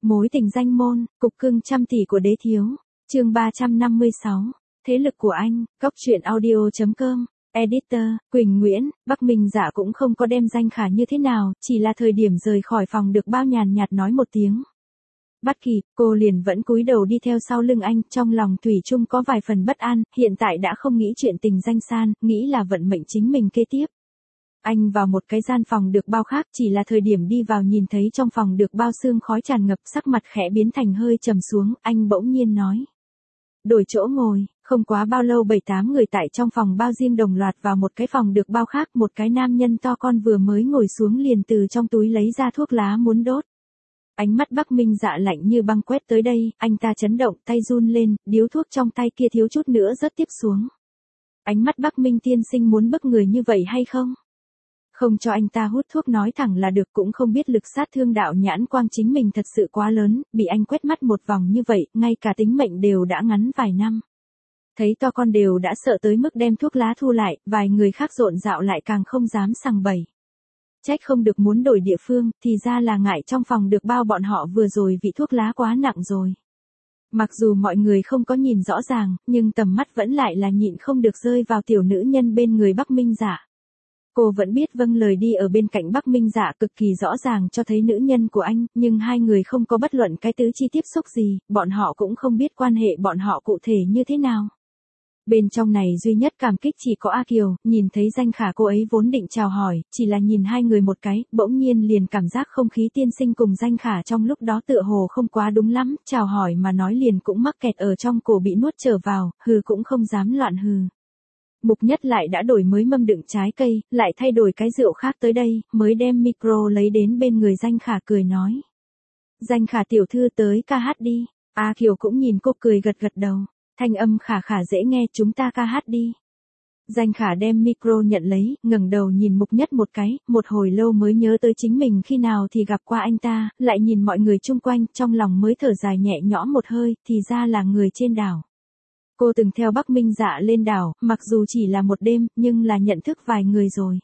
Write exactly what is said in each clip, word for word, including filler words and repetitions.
Mối tình danh môn, cục cưng trăm tỷ của đế thiếu. Chương ba trăm năm mươi sáu. Thế lực của anh, Cóc truyện audio chấm com. Editor, Quỳnh Nguyễn. Bắc Minh Dạ cũng không có đem Danh Khả như thế nào, chỉ là thời điểm rời khỏi phòng được bao nhàn nhạt nói một tiếng. Bắt kịp, cô liền vẫn cúi đầu đi theo sau lưng anh, trong lòng thủy chung có vài phần bất an, hiện tại đã không nghĩ chuyện tình danh san, nghĩ là vận mệnh chính mình kế tiếp. Anh vào một cái gian phòng được bao khác, chỉ là thời điểm đi vào nhìn thấy trong phòng được bao sương khói tràn ngập, sắc mặt khẽ biến thành hơi trầm xuống, anh bỗng nhiên nói. Đổi chỗ ngồi, không quá bao lâu bảy tám người tại trong phòng bao riêng đồng loạt vào một cái phòng được bao khác, một cái nam nhân to con vừa mới ngồi xuống liền từ trong túi lấy ra thuốc lá muốn đốt. Ánh mắt Bắc Minh Dạ lạnh như băng quét tới đây, anh ta chấn động, tay run lên, điếu thuốc trong tay kia thiếu chút nữa rớt tiếp xuống. Ánh mắt Bắc Minh tiên sinh muốn bức người như vậy hay không? Không cho anh ta hút thuốc nói thẳng là được, cũng không biết lực sát thương đạo nhãn quang chính mình thật sự quá lớn, bị anh quét mắt một vòng như vậy, ngay cả tính mệnh đều đã ngắn vài năm. Thấy to con đều đã sợ tới mức đem thuốc lá thu lại, vài người khác rộn rạo lại càng không dám sằng bậy. Trách không được muốn đổi địa phương, thì ra là ngại trong phòng được bao bọn họ vừa rồi vị thuốc lá quá nặng rồi. Mặc dù mọi người không có nhìn rõ ràng, nhưng tầm mắt vẫn lại là nhịn không được rơi vào tiểu nữ nhân bên người Bắc Minh Dạ. Cô vẫn biết vâng lời đi ở bên cạnh Bắc Minh Dạ cực kỳ rõ ràng cho thấy nữ nhân của anh, nhưng hai người không có bất luận cái tứ chi tiếp xúc gì, bọn họ cũng không biết quan hệ bọn họ cụ thể như thế nào. Bên trong này duy nhất cảm kích chỉ có A Kiều, nhìn thấy Danh Khả cô ấy vốn định chào hỏi, chỉ là nhìn hai người một cái, bỗng nhiên liền cảm giác không khí tiên sinh cùng Danh Khả trong lúc đó tựa hồ không quá đúng lắm, chào hỏi mà nói liền cũng mắc kẹt ở trong cổ bị nuốt trở vào, hừ cũng không dám loạn hừ. Mục Nhất lại đã đổi mới mâm đựng trái cây, lại thay đổi cái rượu khác tới đây, mới đem micro lấy đến bên người Danh Khả cười nói. Danh Khả tiểu thư tới ca hát đi. A Kiều cũng nhìn cô cười gật gật đầu. Thanh âm khả khả dễ nghe, chúng ta ca hát đi. Danh Khả đem micro nhận lấy, ngẩng đầu nhìn Mục Nhất một cái, một hồi lâu mới nhớ tới chính mình khi nào thì gặp qua anh ta, lại nhìn mọi người chung quanh, trong lòng mới thở dài nhẹ nhõm một hơi, thì ra là người trên đảo. Cô từng theo Bắc Minh Dạ lên đảo, mặc dù chỉ là một đêm, nhưng là nhận thức vài người rồi.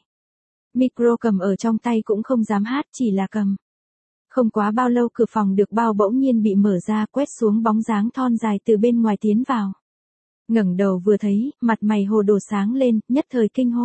Micro cầm ở trong tay cũng không dám hát, chỉ là cầm. Không quá bao lâu cửa phòng được bao bỗng nhiên bị mở ra, quét xuống bóng dáng thon dài từ bên ngoài tiến vào. Ngẩng đầu vừa thấy, mặt mày hồ đồ sáng lên, nhất thời kinh hô.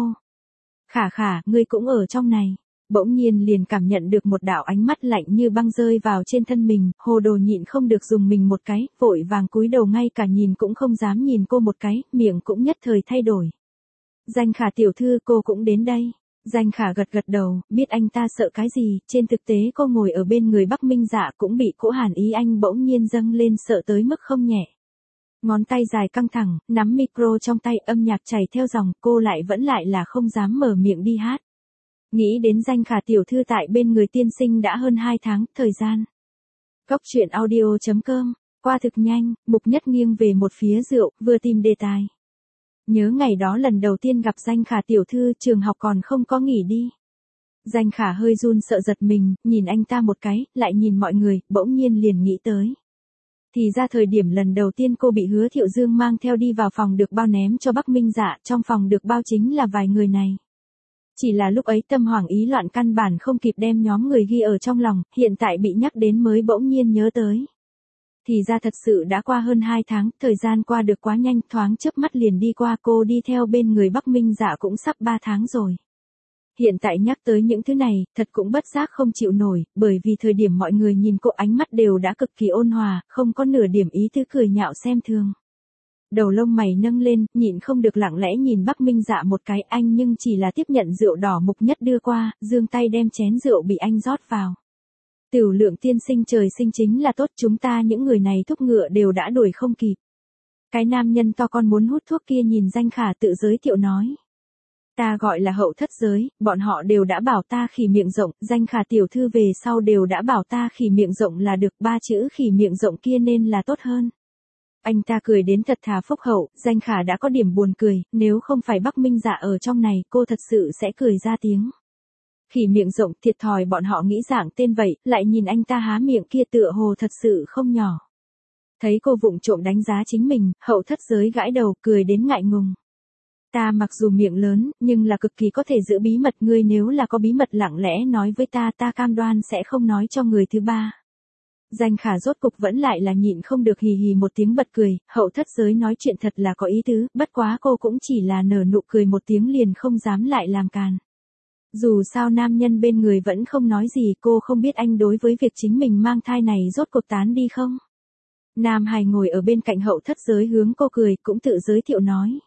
Khả khả, ngươi cũng ở trong này. Bỗng nhiên liền cảm nhận được một đạo ánh mắt lạnh như băng rơi vào trên thân mình, hồ đồ nhịn không được dùng mình một cái, vội vàng cúi đầu ngay cả nhìn cũng không dám nhìn cô một cái, miệng cũng nhất thời thay đổi. Danh Khả tiểu thư, cô cũng đến đây. Danh Khả gật gật đầu, biết anh ta sợ cái gì, trên thực tế cô ngồi ở bên người Bắc Minh Dạ cũng bị cỗ hàn ý anh bỗng nhiên dâng lên sợ tới mức không nhẹ. Ngón tay dài căng thẳng, nắm micro trong tay, âm nhạc chảy theo dòng, cô lại vẫn lại là không dám mở miệng đi hát. Nghĩ đến Danh Khả tiểu thư tại bên người tiên sinh đã hơn hai tháng, thời gian. Cóc truyện audio chấm com, qua thực nhanh, Mục Nhất nghiêng về một phía rượu, vừa tìm đề tài. Nhớ ngày đó lần đầu tiên gặp Danh Khả tiểu thư, trường học còn không có nghỉ đi. Danh Khả hơi run sợ giật mình, nhìn anh ta một cái, lại nhìn mọi người, bỗng nhiên liền nghĩ tới. Thì ra thời điểm lần đầu tiên cô bị Hứa Thiệu Dương mang theo đi vào phòng được bao ném cho Bắc Minh Dạ, trong phòng được bao chính là vài người này. Chỉ là lúc ấy tâm hoảng ý loạn căn bản không kịp đem nhóm người ghi ở trong lòng, hiện tại bị nhắc đến mới bỗng nhiên nhớ tới. Thì ra thật sự đã qua hơn hai tháng, thời gian qua được quá nhanh, thoáng chớp mắt liền đi qua, cô đi theo bên người Bắc Minh Dạ cũng sắp ba tháng rồi. Hiện tại nhắc tới những thứ này, thật cũng bất giác không chịu nổi, bởi vì thời điểm mọi người nhìn cô ánh mắt đều đã cực kỳ ôn hòa, không có nửa điểm ý tứ cười nhạo xem thường. Đầu lông mày nâng lên, nhịn không được lặng lẽ nhìn Bắc Minh Dạ một cái, anh nhưng chỉ là tiếp nhận rượu đỏ Mục Nhất đưa qua, giương tay đem chén rượu bị anh rót vào. Tiểu Lượng tiên sinh trời sinh chính là tốt, chúng ta những người này thúc ngựa đều đã đuổi không kịp. Cái nam nhân to con muốn hút thuốc kia nhìn Danh Khả tự giới thiệu nói. Ta gọi là Hậu Thất Giới, bọn họ đều đã bảo ta khỉ miệng rộng, Danh Khả tiểu thư về sau đều đã bảo ta khỉ miệng rộng là được, ba chữ khỉ miệng rộng kia nên là tốt hơn. Anh ta cười đến thật thà phúc hậu, Danh Khả đã có điểm buồn cười, nếu không phải Bắc Minh Dạ ở trong này, cô thật sự sẽ cười ra tiếng. Khỉ miệng rộng, thiệt thòi bọn họ nghĩ dạng tên vậy, lại nhìn anh ta há miệng kia tựa hồ thật sự không nhỏ. Thấy cô vụng trộm đánh giá chính mình, Hậu Thất Giới gãi đầu, cười đến ngại ngùng. Ta mặc dù miệng lớn, nhưng là cực kỳ có thể giữ bí mật, ngươi nếu là có bí mật lặng lẽ nói với ta, ta cam đoan sẽ không nói cho người thứ ba. Danh Khả rốt cục vẫn lại là nhịn không được hì hì một tiếng bật cười, Hậu thất giới nói chuyện thật là có ý tứ, bất quá cô cũng chỉ là nở nụ cười một tiếng liền không dám lại làm càn. Dù sao nam nhân bên người vẫn không nói gì, cô không biết anh đối với việc chính mình mang thai này rốt cuộc tán đi không? Nam Hải ngồi ở bên cạnh Hậu thất giới hướng cô cười, cũng tự giới thiệu nói.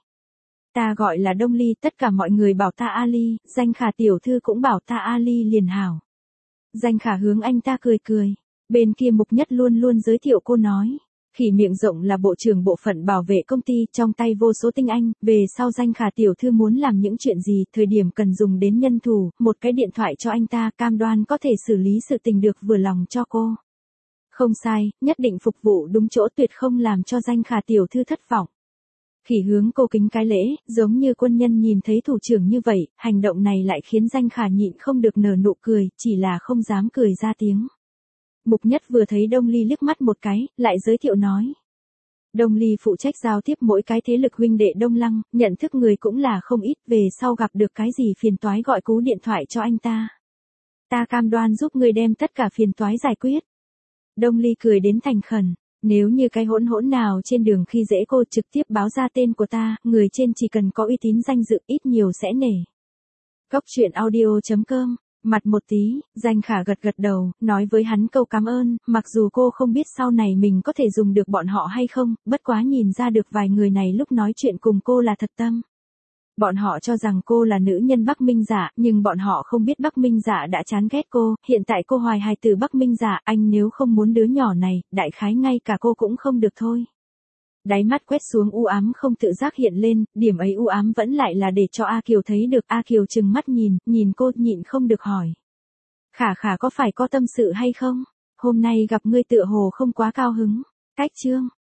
Ta gọi là Đông Ly, tất cả mọi người bảo ta Ali, Danh Khả tiểu thư cũng bảo ta Ali liền hảo. Danh Khả hướng anh ta cười cười. Bên kia Mục Nhất luôn luôn giới thiệu cô nói. Khỉ miệng rộng là bộ trưởng bộ phận bảo vệ công ty, trong tay vô số tinh anh, về sau Danh Khả tiểu thư muốn làm những chuyện gì, thời điểm cần dùng đến nhân thủ, một cái điện thoại cho anh ta, cam đoan có thể xử lý sự tình được vừa lòng cho cô. Không sai, nhất định phục vụ đúng chỗ, tuyệt không làm cho Danh Khả tiểu thư thất vọng. Khỉ hướng cô kính cái lễ, giống như quân nhân nhìn thấy thủ trưởng như vậy, hành động này lại khiến Danh Khả nhịn không được nở nụ cười, chỉ là không dám cười ra tiếng. Mục Nhất vừa thấy Đông Ly liếc mắt một cái, lại giới thiệu nói. Đông Ly phụ trách giao tiếp mỗi cái thế lực huynh đệ Đông Lăng, nhận thức người cũng là không ít, về sau gặp được cái gì phiền toái gọi cú điện thoại cho anh ta. Ta cam đoan giúp người đem tất cả phiền toái giải quyết. Đông Ly cười đến thành khẩn, nếu như cái hỗn hỗn nào trên đường khi dễ cô trực tiếp báo ra tên của ta, người trên chỉ cần có uy tín danh dự ít nhiều sẽ nể. Cốc truyện audio chấm com. Mặt một tí, Danh Khả gật gật đầu, nói với hắn câu cảm ơn, mặc dù cô không biết sau này mình có thể dùng được bọn họ hay không, bất quá nhìn ra được vài người này lúc nói chuyện cùng cô là thật tâm. Bọn họ cho rằng cô là nữ nhân Bắc Minh Dạ, nhưng bọn họ không biết Bắc Minh Dạ đã chán ghét cô, hiện tại cô hoài hài từ Bắc Minh Dạ, anh nếu không muốn đứa nhỏ này, đại khái ngay cả cô cũng không được thôi. Đáy mắt quét xuống u ám không tự giác hiện lên, điểm ấy u ám vẫn lại là để cho A Kiều thấy được. A Kiều trừng mắt nhìn, nhìn cô nhịn không được hỏi. Khả Khả có phải có tâm sự hay không? Hôm nay gặp ngươi tựa hồ không quá cao hứng. Cách chương.